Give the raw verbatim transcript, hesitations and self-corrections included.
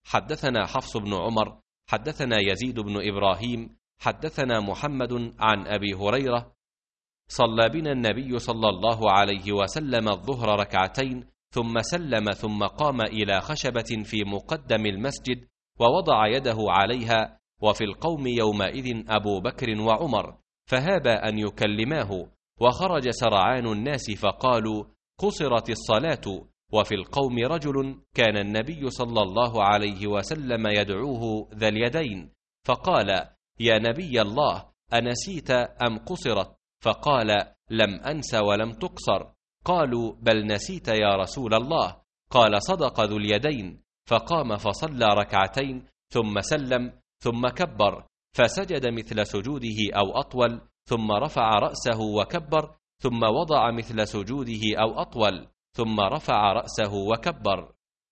حدثنا حفص بن عمر حدثنا يزيد بن إبراهيم حدثنا محمد عن أبي هريرة صلى بنا النبي صلى الله عليه وسلم الظهر ركعتين ثم سلم ثم قام إلى خشبة في مقدم المسجد ووضع يده عليها، وفي القوم يومئذ أبو بكر وعمر، فهابا أن يكلماه، وخرج سرعان الناس فقالوا قصرت الصلاة، وفي القوم رجل كان النبي صلى الله عليه وسلم يدعوه ذا اليدين، فقال يا نبي الله أنسيت أم قصرت؟ فقال لم أنس ولم تقصر. قالوا بل نسيت يا رسول الله. قال صدق ذو اليدين. فقام فصلى ركعتين ثم سلم ثم كبر فسجد مثل سجوده أو أطول، ثم رفع رأسه وكبر، ثم وضع مثل سجوده أو أطول، ثم رفع رأسه وكبر.